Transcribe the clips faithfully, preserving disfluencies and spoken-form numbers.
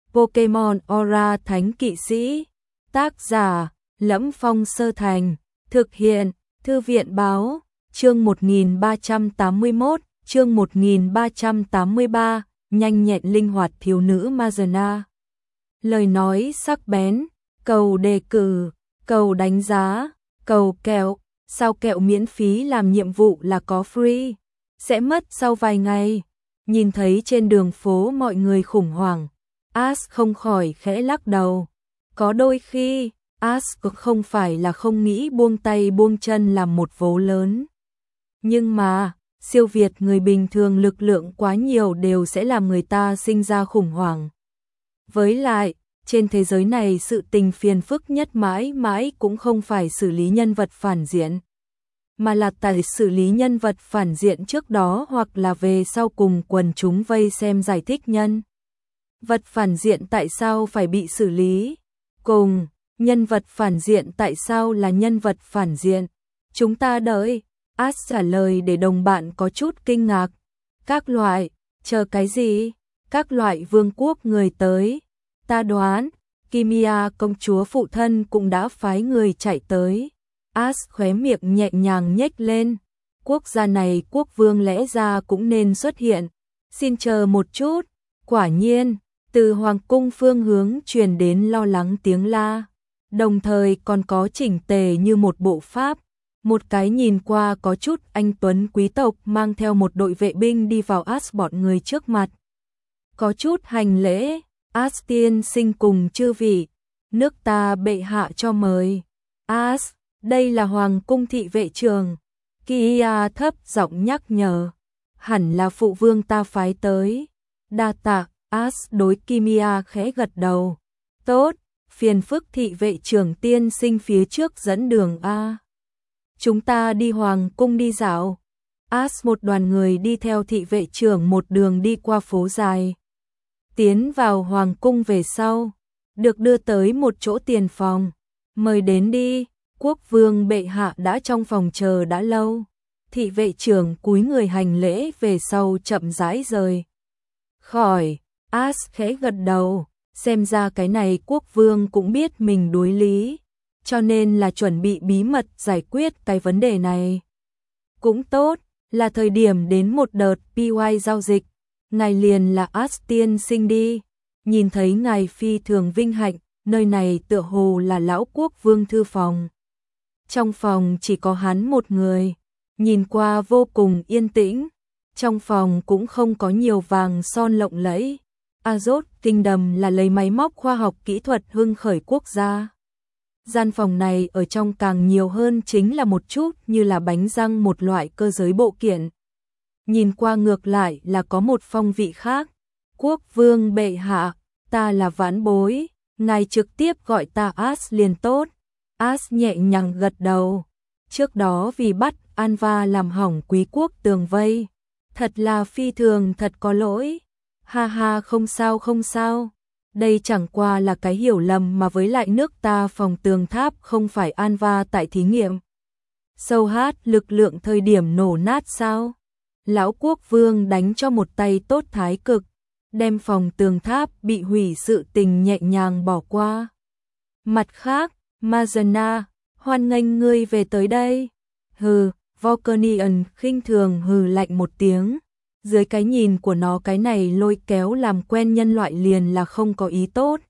Pokemon Aura Thánh Kỵ Sĩ. Tác giả: Lẫm Phong Sơ Thành. Thực hiện: Thư viện báo. Chương một nghìn ba trăm tám mươi mốt, chương một nghìn ba trăm tám mươi ba, nhanh nhẹn linh hoạt thiếu nữ Mazana. Lời nói sắc bén, cầu đề cử, cầu đánh giá, cầu kẹo, sao kẹo miễn phí làm nhiệm vụ là có free, sẽ mất sau vài ngày. Nhìn thấy trên đường phố mọi người khủng hoảng, Ash không khỏi khẽ lắc đầu. Có đôi khi, Ash không phải là không nghĩ buông tay buông chân làm một vố lớn. Nhưng mà, siêu việt người bình thường lực lượng quá nhiều đều sẽ làm người ta sinh ra khủng hoảng. Với lại, trên thế giới này sự tình phiền phức nhất mãi mãi cũng không phải xử lý nhân vật phản diện, mà là tại xử lý nhân vật phản diện trước đó hoặc là về sau cùng quần chúng vây xem giải thích nhân vật phản diện tại sao phải bị xử lý, cùng nhân vật phản diện tại sao là nhân vật phản diện. Chúng ta đợi. Ash trả lời để đồng bạn có chút kinh ngạc. Các loại, chờ cái gì? Các loại vương quốc người tới. Ta đoán, Kimia công chúa phụ thân cũng đã phái người chạy tới. Ash khóe miệng nhẹ nhàng nhếch lên. Quốc gia này quốc vương lẽ ra cũng nên xuất hiện. Xin chờ một chút. Quả nhiên, từ hoàng cung phương hướng truyền đến lo lắng tiếng la. Đồng thời còn có chỉnh tề như một bộ pháp. Một cái nhìn qua có chút anh tuấn quý tộc mang theo một đội vệ binh đi vào Ash bọn người trước mặt. Có chút hành lễ. Ash tiên sinh cùng chư vị, nước ta bệ hạ cho mời. Ash, đây là hoàng cung thị vệ trường. Kia thấp giọng nhắc nhở. Hẳn là phụ vương ta phái tới. Đa tạ. Ash đối Kimia khẽ gật đầu. Tốt, phiền phức thị vệ trưởng tiên sinh phía trước dẫn đường a. Chúng ta đi hoàng cung đi dạo. Ash một đoàn người đi theo thị vệ trưởng một đường đi qua phố dài. Tiến vào hoàng cung về sau, được đưa tới một chỗ tiền phòng. Mời đến đi, quốc vương bệ hạ đã trong phòng chờ đã lâu. Thị vệ trưởng cúi người hành lễ về sau chậm rãi rời khỏi. Ash khẽ gật đầu, xem ra cái này quốc vương cũng biết mình đối lý, cho nên là chuẩn bị bí mật giải quyết cái vấn đề này. Cũng tốt, là thời điểm đến một đợt pê i giao dịch. Ngài liền là Ash tiên sinh đi. Nhìn thấy ngài phi thường vinh hạnh, nơi này tựa hồ là lão quốc vương thư phòng. Trong phòng chỉ có hắn một người, nhìn qua vô cùng yên tĩnh. Trong phòng cũng không có nhiều vàng son lộng lẫy. Azot Kingdom là lấy máy móc khoa học kỹ thuật hưng khởi quốc gia. Gian phòng này ở trong càng nhiều hơn chính là một chút như là bánh răng một loại cơ giới bộ kiện. Nhìn qua ngược lại là có một phong vị khác. Quốc vương bệ hạ, ta là vãn bối, ngài trực tiếp gọi ta Ash liền tốt. Ash nhẹ nhàng gật đầu. Trước đó vì bắt Anva làm hỏng quý quốc tường vây, thật là phi thường thật có lỗi. Ha ha, không sao không sao. Đây chẳng qua là cái hiểu lầm mà với lại nước ta phòng tường tháp không phải Anva tại thí nghiệm. Sâu hát lực lượng thời điểm nổ nát sao? Lão quốc vương đánh cho một tay tốt thái cực, đem phòng tường tháp bị hủy sự tình nhẹ nhàng bỏ qua. Mặt khác, Mazana, hoan nghênh ngươi về tới đây. Hừ, Volcanian khinh thường hừ lạnh một tiếng. Dưới cái nhìn của nó cái này lôi kéo làm quen nhân loại liền là không có ý tốt.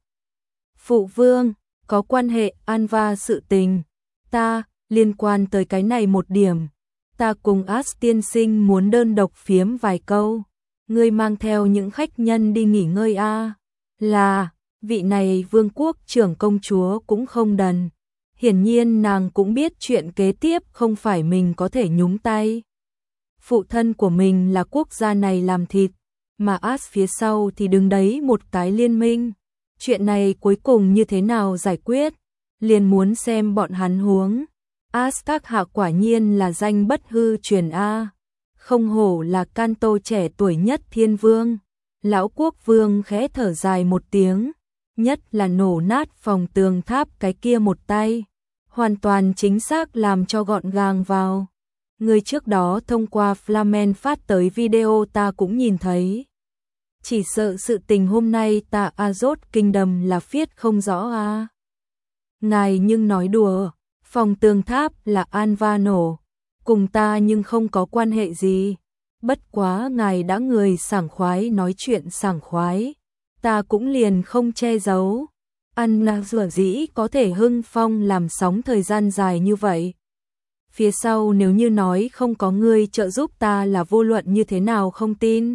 Phụ vương, có quan hệ Anva sự tình. Ta, liên quan tới cái này một điểm. Ta cùng Ash tiên sinh muốn đơn độc phiếm vài câu. Ngươi mang theo những khách nhân đi nghỉ ngơi a. À. Là, vị này vương quốc trưởng công chúa cũng không đần. Hiển nhiên nàng cũng biết chuyện kế tiếp không phải mình có thể nhúng tay. Phụ thân của mình là quốc gia này làm thịt, mà Ash phía sau thì đứng đấy một cái liên minh. Chuyện này cuối cùng như thế nào giải quyết, liền muốn xem bọn hắn huống. Ash các hạ quả nhiên là danh bất hư truyền a. Không hổ là Kanto trẻ tuổi nhất thiên vương. Lão quốc vương khẽ thở dài một tiếng, nhất là nổ nát phòng tường tháp cái kia một tay, hoàn toàn chính xác làm cho gọn gàng vào. Người trước đó thông qua Flamen phát tới video ta cũng nhìn thấy. chỉ sợ sự tình hôm nay ta Azot Kingdom là viết không rõ à. Ngài nhưng nói đùa, phòng tường tháp là Anva nổ, cùng ta nhưng không có quan hệ gì. Bất quá ngài đã người sảng khoái nói chuyện sảng khoái, ta cũng liền không che giấu. Anna rủa dĩ có thể hưng phong làm sóng thời gian dài như vậy. Phía sau nếu như nói không có ngươi trợ giúp ta là vô luận như thế nào không tin.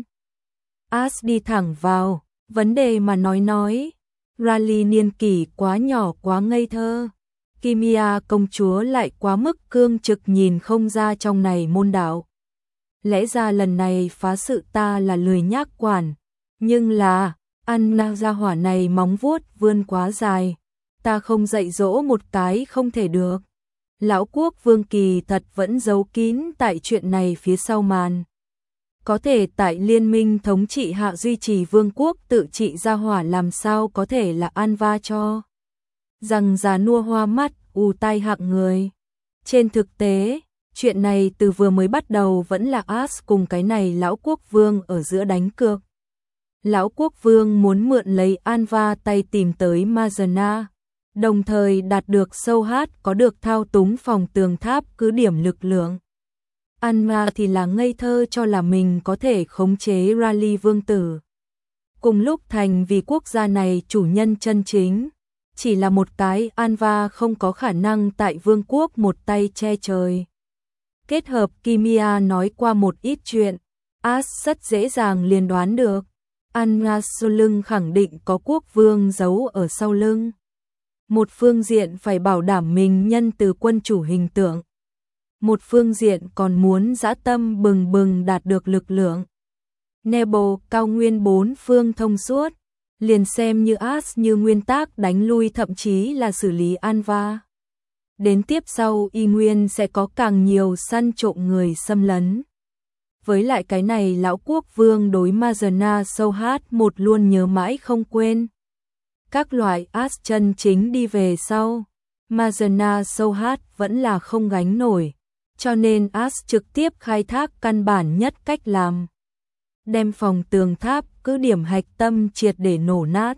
As đi thẳng vào, vấn đề mà nói nói. Rally niên kỷ quá nhỏ quá ngây thơ. Kimia công chúa lại quá mức cương trực nhìn không ra trong này môn đạo. Lẽ ra lần này phá sự ta là lười nhác quản. Nhưng là, Anna gia hỏa này móng vuốt vươn quá dài. Ta không dạy dỗ một cái không thể được. Lão quốc vương kỳ thật vẫn giấu kín tại chuyện này phía sau màn. Có thể tại liên minh thống trị hạ duy trì vương quốc tự trị gia hỏa làm sao có thể là Anva cho. Rằng già nua hoa mắt, ù tai hạng người. Trên thực tế, chuyện này từ vừa mới bắt đầu vẫn là As cùng cái này lão quốc vương ở giữa đánh cược. Lão quốc vương muốn mượn lấy Anva tay tìm tới Mazana, đồng thời đạt được sâu hát có được thao túng phòng tường tháp cứ điểm lực lượng. Anva thì là ngây thơ cho là mình có thể khống chế Rally vương tử. Cùng lúc thành vì quốc gia này chủ nhân chân chính, chỉ là một cái Anva không có khả năng tại vương quốc một tay che trời. Kết hợp Kimia nói qua một ít chuyện, As rất dễ dàng liền đoán được. Anna sau lưng khẳng định có quốc vương giấu ở sau lưng. Một phương diện phải bảo đảm mình nhân từ quân chủ hình tượng. Một phương diện còn muốn dã tâm bừng bừng đạt được lực lượng. Nebo cao nguyên bốn phương thông suốt, liền xem như As như nguyên tắc đánh lui thậm chí là xử lý Anva. Đến tiếp sau y nguyên sẽ có càng nhiều săn trộm người xâm lấn. Với lại cái này lão quốc vương đối Mazana sâu hát một luôn nhớ mãi không quên. Các loại As chân chính đi về sau, Mazana sâu hát vẫn là không gánh nổi, cho nên As trực tiếp khai thác căn bản nhất cách làm. Đem phòng tường tháp cứ điểm hạch tâm triệt để nổ nát.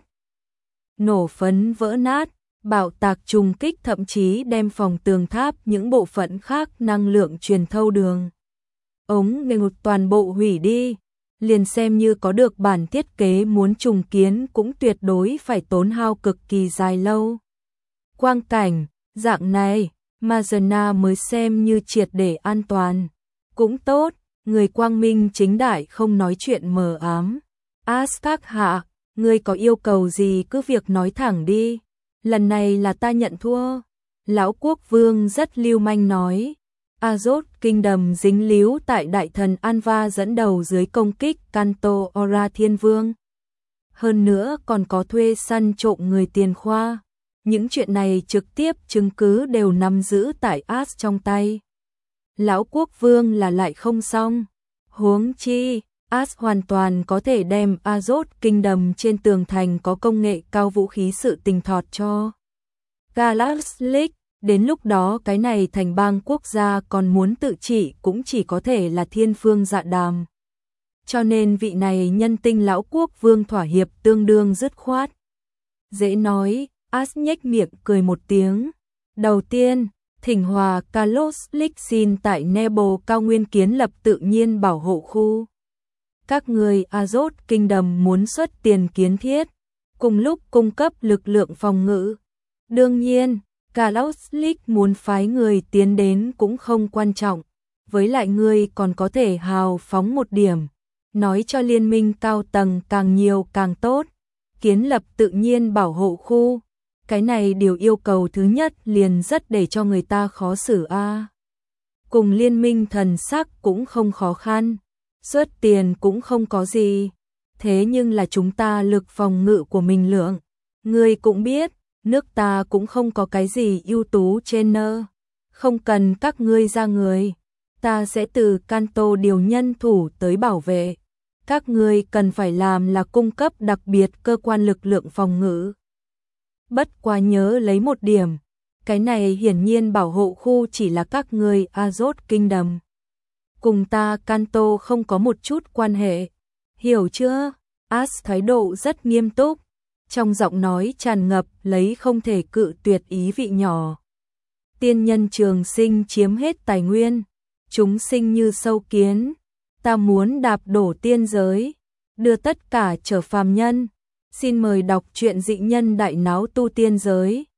Nổ phấn vỡ nát, bạo tạc trùng kích thậm chí đem phòng tường tháp những bộ phận khác năng lượng truyền thâu đường. Ống ngực toàn bộ hủy đi, liền xem như có được bản thiết kế muốn trùng kiến cũng tuyệt đối phải tốn hao cực kỳ dài lâu. Quang cảnh, dạng này, Mazana mới xem như triệt để an toàn. Cũng tốt, người quang minh chính đại không nói chuyện mờ ám. As các hạ, ngươi có yêu cầu gì cứ việc nói thẳng đi. Lần này là ta nhận thua. Lão quốc vương rất lưu manh nói. Azot Kingdom dính líu tại đại thần Anva dẫn đầu dưới công kích Kanto Ora Thiên Vương. Hơn nữa còn có thuê săn trộm người tiền khoa. Những chuyện này trực tiếp chứng cứ đều nắm giữ tại As trong tay. Lão quốc vương là lại không xong. Huống chi, As hoàn toàn có thể đem Azot Kingdom trên tường thành có công nghệ cao vũ khí sự tình thọt cho Galaxlic. Đến lúc đó cái này thành bang quốc gia còn muốn tự trị cũng chỉ có thể là thiên phương dạ đàm. Cho nên vị này nhân tinh lão quốc vương thỏa hiệp tương đương dứt khoát. Dễ nói, As nhếch miệng cười một tiếng. Đầu tiên, thỉnh hòa Carlos Lick xin tại Nebo cao nguyên kiến lập tự nhiên bảo hộ khu. Các người Azot Kingdom muốn xuất tiền kiến thiết, cùng lúc cung cấp lực lượng phòng ngự. Đương nhiên, Carlos Lick muốn phái người tiến đến cũng không quan trọng, với lại người còn có thể hào phóng một điểm, nói cho liên minh cao tầng càng nhiều càng tốt, kiến lập tự nhiên bảo hộ khu, cái này điều yêu cầu thứ nhất liền rất để cho người ta khó xử a. À. Cùng liên minh thần sắc cũng không khó khăn, xuất tiền cũng không có gì, thế nhưng là chúng ta lực phòng ngự của mình lượng, người cũng biết. Nước ta cũng không có cái gì ưu tú trên nơ, không cần các ngươi ra người, ta sẽ từ Kanto điều nhân thủ tới bảo vệ. Các ngươi cần phải làm là cung cấp đặc biệt cơ quan lực lượng phòng ngự. Bất quá nhớ lấy một điểm, cái này hiển nhiên bảo hộ khu chỉ là các ngươi Azot Kingdom. Cùng ta Kanto không có một chút quan hệ, hiểu chưa? As thái độ rất nghiêm túc, trong giọng nói tràn ngập lấy không thể cự tuyệt ý vị nhỏ. Tiên nhân trường sinh chiếm hết tài nguyên, chúng sinh như sâu kiến, ta muốn đạp đổ tiên giới, đưa tất cả trở phàm nhân. Xin mời đọc truyện Dị Nhân Đại Náo Tu Tiên Giới.